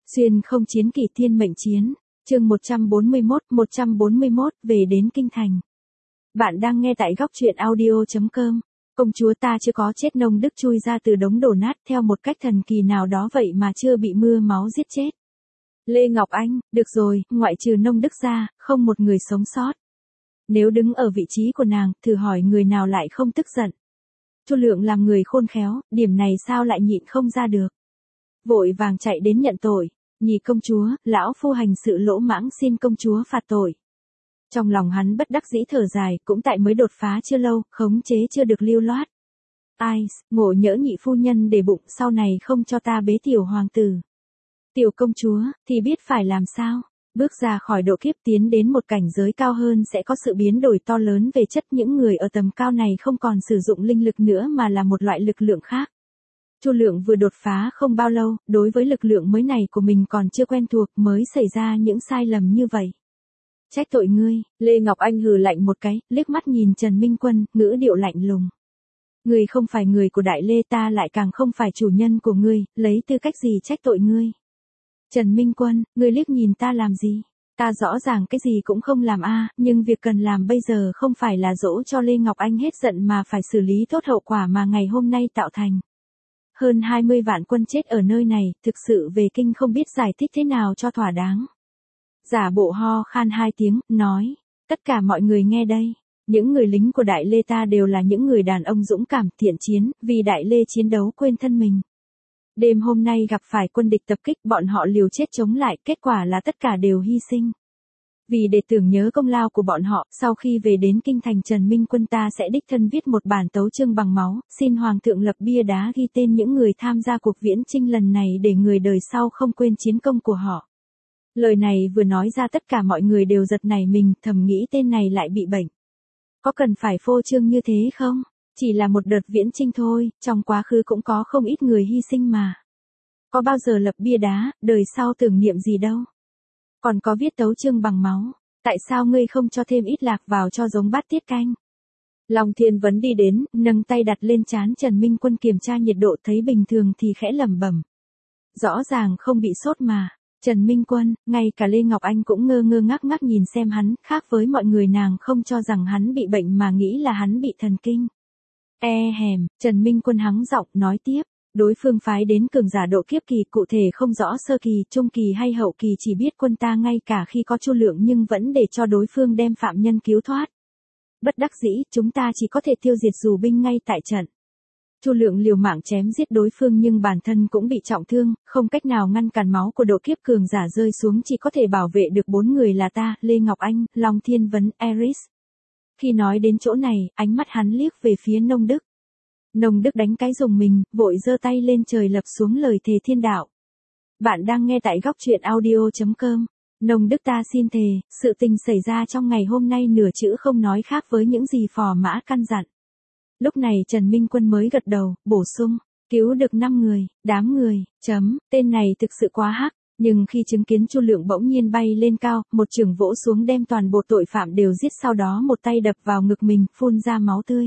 Xuyên không chiến kỳ thiên mệnh chiến, chương 141, về đến kinh thành. Bạn đang nghe tại góc truyện audio.com. Công chúa ta chưa có chết, Nông Đức chui ra từ đống đổ nát theo một cách thần kỳ nào đó vậy mà chưa bị mưa máu giết chết. Lê Ngọc Anh, được rồi, ngoại trừ Nông Đức ra, không một người sống sót. Nếu đứng ở vị trí của nàng, thử hỏi người nào lại không tức giận. Chu Lượng làm người khôn khéo, điểm này sao lại nhịn không ra được. Vội vàng chạy đến nhận tội. Nhị công chúa, lão phu hành sự lỗ mãng, xin công chúa phạt tội. Trong lòng hắn bất đắc dĩ thở dài, cũng tại mới đột phá chưa lâu, khống chế chưa được lưu loát. Ai, ngộ nhỡ nhị phu nhân để bụng, sau này không cho ta bế tiểu hoàng tử. Tiểu công chúa, thì biết phải làm sao? Bước ra khỏi độ kiếp tiến đến một cảnh giới cao hơn sẽ có sự biến đổi to lớn về chất. Những người ở tầm cao này không còn sử dụng linh lực nữa mà là một loại lực lượng khác. Chu Lượng vừa đột phá không bao lâu, đối với lực lượng mới này của mình còn chưa quen thuộc mới xảy ra những sai lầm như vậy. Trách tội ngươi, Lê Ngọc Anh hừ lạnh một cái, liếc mắt nhìn Trần Minh Quân, ngữ điệu lạnh lùng. Ngươi không phải người của Đại Lê, ta lại càng không phải chủ nhân của ngươi, lấy tư cách gì trách tội ngươi. Trần Minh Quân, ngươi liếc nhìn ta làm gì? Ta rõ ràng cái gì cũng không làm nhưng việc cần làm bây giờ không phải là dỗ cho Lê Ngọc Anh hết giận mà phải xử lý tốt hậu quả mà ngày hôm nay tạo thành. Hơn 20 vạn quân chết ở nơi này, thực sự về kinh không biết giải thích thế nào cho thỏa đáng. Giả bộ ho khan 2 tiếng, nói, tất cả mọi người nghe đây, những người lính của Đại Lê ta đều là những người đàn ông dũng cảm, thiện chiến, vì Đại Lê chiến đấu quên thân mình. Đêm hôm nay gặp phải quân địch tập kích, bọn họ liều chết chống lại, kết quả là tất cả đều hy sinh. Vì để tưởng nhớ công lao của bọn họ, sau khi về đến kinh thành, Trần Minh Quân ta sẽ đích thân viết một bản tấu chương bằng máu, xin Hoàng thượng lập bia đá ghi tên những người tham gia cuộc viễn chinh lần này để người đời sau không quên chiến công của họ. Lời này vừa nói ra tất cả mọi người đều giật nảy mình, thầm nghĩ tên này lại bị bệnh. Có cần phải phô trương như thế không? Chỉ là một đợt viễn chinh thôi, trong quá khứ cũng có không ít người hy sinh mà. Có bao giờ lập bia đá, đời sau tưởng niệm gì đâu. Còn có viết tấu chương bằng máu, tại sao ngươi không cho thêm ít lạc vào cho giống bát tiết canh? Long Thiên Vấn đi đến, nâng tay đặt lên trán Trần Minh Quân kiểm tra nhiệt độ, thấy bình thường thì khẽ lẩm bẩm. Rõ ràng không bị sốt mà. Trần Minh Quân, ngay cả Lê Ngọc Anh cũng ngơ ngơ ngác ngác nhìn xem hắn, khác với mọi người nàng không cho rằng hắn bị bệnh mà nghĩ là hắn bị thần kinh. Trần Minh Quân hắng giọng nói tiếp. Đối phương phái đến cường giả độ kiếp kỳ, cụ thể không rõ sơ kỳ, trung kỳ hay hậu kỳ, chỉ biết quân ta ngay cả khi có Chu Lượng nhưng vẫn để cho đối phương đem phạm nhân cứu thoát. Bất đắc dĩ, chúng ta chỉ có thể tiêu diệt dù binh ngay tại trận. Chu Lượng liều mạng chém giết đối phương nhưng bản thân cũng bị trọng thương, không cách nào ngăn cản máu của độ kiếp cường giả rơi xuống, chỉ có thể bảo vệ được 4 người là ta, Lê Ngọc Anh, Long Thiên Vấn, Eris. Khi nói đến chỗ này, ánh mắt hắn liếc về phía Nông Đức. Nông Đức đánh cái rùng mình, vội giơ tay lên trời lập xuống lời thề thiên đạo. Bạn đang nghe tại góc truyện audio.com. Nông Đức ta xin thề, sự tình xảy ra trong ngày hôm nay nửa chữ không nói khác với những gì phò mã căn dặn. Lúc này Trần Minh Quân mới gật đầu, bổ sung, cứu được 5 người, đám người, tên này thực sự quá hắc. Nhưng khi chứng kiến Chu Lượng bỗng nhiên bay lên cao, một chưởng vỗ xuống đem toàn bộ tội phạm đều giết, sau đó một tay đập vào ngực mình, phun ra máu tươi.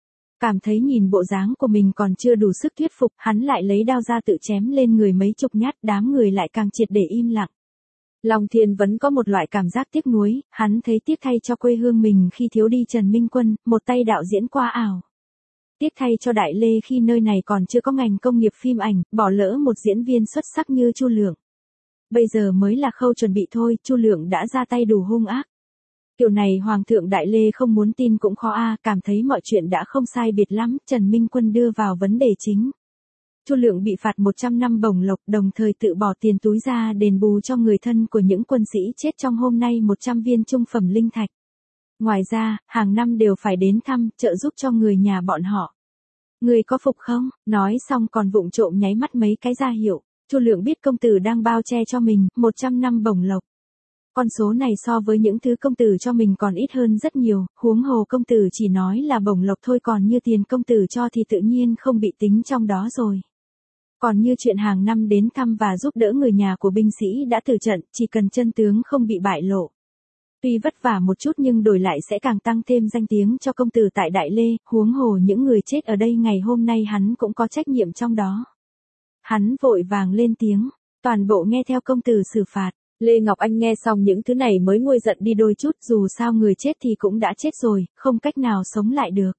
Cảm thấy nhìn bộ dáng của mình còn chưa đủ sức thuyết phục, hắn lại lấy đao ra tự chém lên người mấy chục nhát, đám người lại càng triệt để im lặng. Long Thiên vẫn có một loại cảm giác tiếc nuối, hắn thấy tiếc thay cho quê hương mình khi thiếu đi Trần Minh Quân, một tay đạo diễn qua ảo. Tiếc thay cho Đại Lê khi nơi này còn chưa có ngành công nghiệp phim ảnh, bỏ lỡ một diễn viên xuất sắc như Chu Lượng. Bây giờ mới là khâu chuẩn bị thôi, Chu Lượng đã ra tay đủ hung ác. Kiểu này Hoàng thượng Đại Lê không muốn tin cũng khó cảm thấy mọi chuyện đã không sai biệt lắm, Trần Minh Quân đưa vào vấn đề chính. Chu Lượng bị phạt 100 năm bổng lộc, đồng thời tự bỏ tiền túi ra đền bù cho người thân của những quân sĩ chết trong hôm nay 100 viên trung phẩm linh thạch. Ngoài ra, hàng năm đều phải đến thăm, trợ giúp cho người nhà bọn họ. Người có phục không? Nói xong còn vụng trộm nháy mắt mấy cái ra hiệu. Chu Lượng biết công tử đang bao che cho mình, 100 năm bổng lộc. Con số này so với những thứ công tử cho mình còn ít hơn rất nhiều, huống hồ công tử chỉ nói là bổng lộc thôi, còn như tiền công tử cho thì tự nhiên không bị tính trong đó rồi. Còn như chuyện hàng năm đến thăm và giúp đỡ người nhà của binh sĩ đã tử trận, chỉ cần chân tướng không bị bại lộ. Tuy vất vả một chút nhưng đổi lại sẽ càng tăng thêm danh tiếng cho công tử tại Đại Lê, huống hồ những người chết ở đây ngày hôm nay hắn cũng có trách nhiệm trong đó. Hắn vội vàng lên tiếng, Toàn bộ nghe theo công tử xử phạt. Lê Ngọc Anh nghe xong những thứ này mới nguôi giận đi đôi chút, dù sao người chết thì cũng đã chết rồi, không cách nào sống lại được.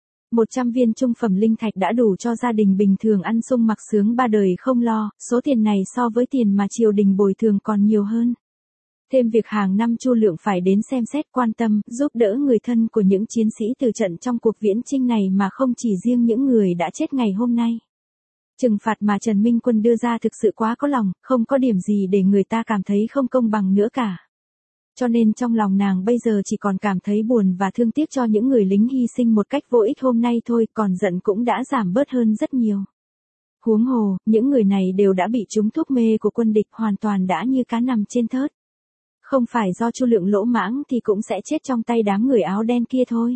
100 viên trung phẩm linh thạch đã đủ cho gia đình bình thường ăn sung mặc sướng ba đời không lo, số tiền này so với tiền mà triều đình bồi thường còn nhiều hơn. Thêm việc hàng năm Chu Lượng phải đến xem xét quan tâm, giúp đỡ người thân của những chiến sĩ từ trận trong cuộc viễn chinh này mà không chỉ riêng những người đã chết ngày hôm nay. Trừng phạt mà Trần Minh Quân đưa ra thực sự quá có lòng, không có điểm gì để người ta cảm thấy không công bằng nữa cả. Cho nên trong lòng nàng bây giờ chỉ còn cảm thấy buồn và thương tiếc cho những người lính hy sinh một cách vô ích hôm nay thôi, còn giận cũng đã giảm bớt hơn rất nhiều. Huống hồ, những người này đều đã bị trúng thuốc mê của quân địch, hoàn toàn đã như cá nằm trên thớt. Không phải do Chu Lượng lỗ mãng thì cũng sẽ chết trong tay đám người áo đen kia thôi.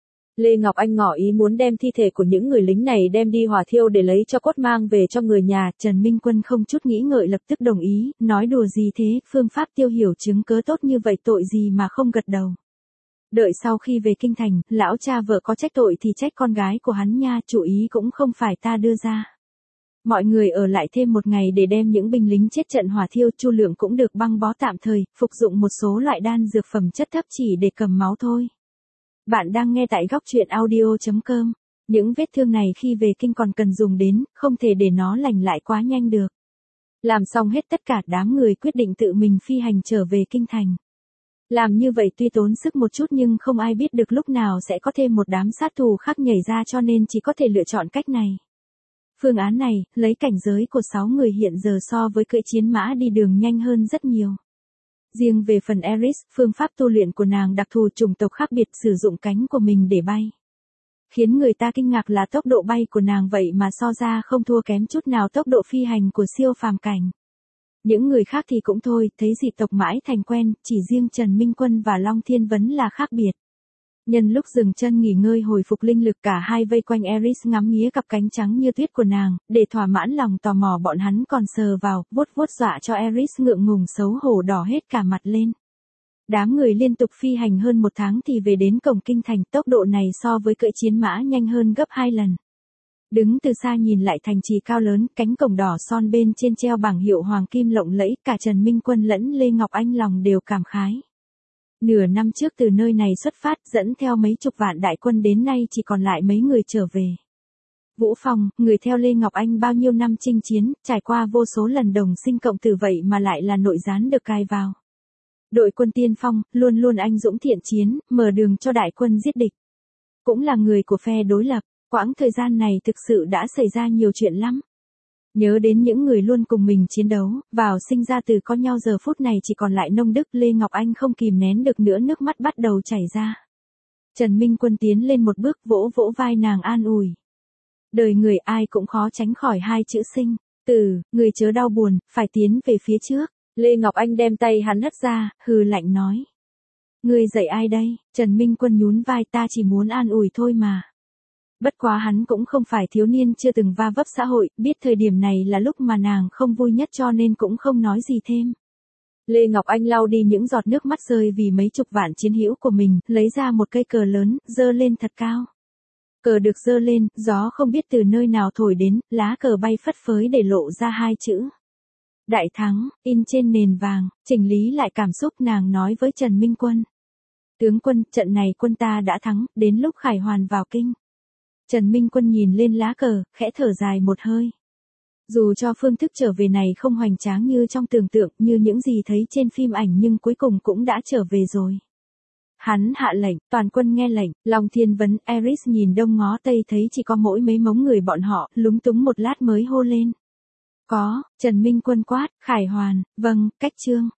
Lê Ngọc Anh ngỏ ý muốn đem thi thể của những người lính này đem đi hỏa thiêu để lấy cho cốt mang về cho người nhà. Trần Minh Quân không chút nghĩ ngợi lập tức đồng ý, nói đùa gì thế, phương pháp tiêu hiểu chứng cớ tốt như vậy tội gì mà không gật đầu. Đợi sau khi về kinh thành, lão cha vợ có trách tội thì trách con gái của hắn nha, chủ ý cũng không phải ta đưa ra. Mọi người ở lại thêm một ngày để đem những binh lính chết trận hỏa thiêu. Chu Lượng cũng được băng bó tạm thời, phục dụng một số loại đan dược phẩm chất thấp chỉ để cầm máu thôi. Bạn đang nghe tại góc truyện audio.com. Những vết thương này khi về kinh còn cần dùng đến, không thể để nó lành lại quá nhanh được. Làm xong hết tất cả, đám người quyết định tự mình phi hành trở về kinh thành. Làm như vậy tuy tốn sức một chút nhưng không ai biết được lúc nào sẽ có thêm một đám sát thủ khác nhảy ra, cho nên chỉ có thể lựa chọn cách này. Phương án này, lấy cảnh giới của 6 người hiện giờ so với cưỡi chiến mã đi đường nhanh hơn rất nhiều. Riêng về phần Eris, phương pháp tu luyện của nàng đặc thù chủng tộc khác biệt, sử dụng cánh của mình để bay. Khiến người ta kinh ngạc là tốc độ bay của nàng vậy mà so ra không thua kém chút nào tốc độ phi hành của siêu phàm cảnh. Những người khác thì cũng thôi, thấy dị tộc mãi thành quen, chỉ riêng Trần Minh Quân và Long Thiên Vấn là khác biệt. Nhân lúc dừng chân nghỉ ngơi hồi phục linh lực, cả hai vây quanh Eris ngắm nghía cặp cánh trắng như tuyết của nàng, để thỏa mãn lòng tò mò bọn hắn còn sờ vào, vuốt vuốt dọa cho Eris ngượng ngùng xấu hổ đỏ hết cả mặt lên. Đám người liên tục phi hành hơn 1 tháng thì về đến cổng kinh thành, tốc độ này so với cưỡi chiến mã nhanh hơn gấp 2 lần. Đứng từ xa nhìn lại thành trì cao lớn, cánh cổng đỏ son bên trên treo bảng hiệu hoàng kim lộng lẫy, cả Trần Minh Quân lẫn Lê Ngọc Anh lòng đều cảm khái. Nửa năm trước từ nơi này xuất phát, dẫn theo mấy chục vạn đại quân, đến nay chỉ còn lại mấy người trở về. Vũ Phong, người theo Lê Ngọc Anh bao nhiêu năm chinh chiến, trải qua vô số lần đồng sinh cộng tử vậy mà lại là nội gián được cài vào. Đội quân tiên phong, luôn luôn anh dũng thiện chiến, mở đường cho đại quân giết địch. Cũng là người của phe đối lập, quãng thời gian này thực sự đã xảy ra nhiều chuyện lắm. Nhớ đến những người luôn cùng mình chiến đấu, vào sinh ra từ có nhau, giờ phút này chỉ còn lại nông đức, Lê Ngọc Anh không kìm nén được nữa, nước mắt bắt đầu chảy ra. Trần Minh Quân tiến lên một bước, vỗ vỗ vai nàng an ủi. Đời người ai cũng khó tránh khỏi 2 chữ sinh, tử, người chớ đau buồn, phải tiến về phía trước. Lê Ngọc Anh đem tay hắn hất ra, hừ lạnh nói. Ngươi dạy ai đây? Trần Minh Quân nhún vai, ta chỉ muốn an ủi thôi mà. Bất quá hắn cũng không phải thiếu niên chưa từng va vấp xã hội, biết thời điểm này là lúc mà nàng không vui nhất cho nên cũng không nói gì thêm. Lê Ngọc Anh lau đi những giọt nước mắt rơi vì mấy chục vạn chiến hữu của mình, lấy ra một cây cờ lớn, giơ lên thật cao. Cờ được giơ lên, gió không biết từ nơi nào thổi đến, lá cờ bay phất phới để lộ ra 2 chữ. Đại thắng, in trên nền vàng. Chỉnh lý lại cảm xúc, nàng nói với Trần Minh Quân. Tướng quân, trận này quân ta đã thắng, đến lúc khải hoàn vào kinh. Trần Minh Quân nhìn lên lá cờ, khẽ thở dài một hơi. Dù cho phương thức trở về này không hoành tráng như trong tưởng tượng, như những gì thấy trên phim ảnh, nhưng cuối cùng cũng đã trở về rồi. Hắn hạ lệnh, toàn quân nghe lệnh. Long Thiên Vấn, Eris nhìn đông ngó tây thấy chỉ có mỗi mấy mống người bọn họ, lúng túng một lát mới hô lên. Có, Trần Minh Quân quát, khải hoàn, vâng, cách chương.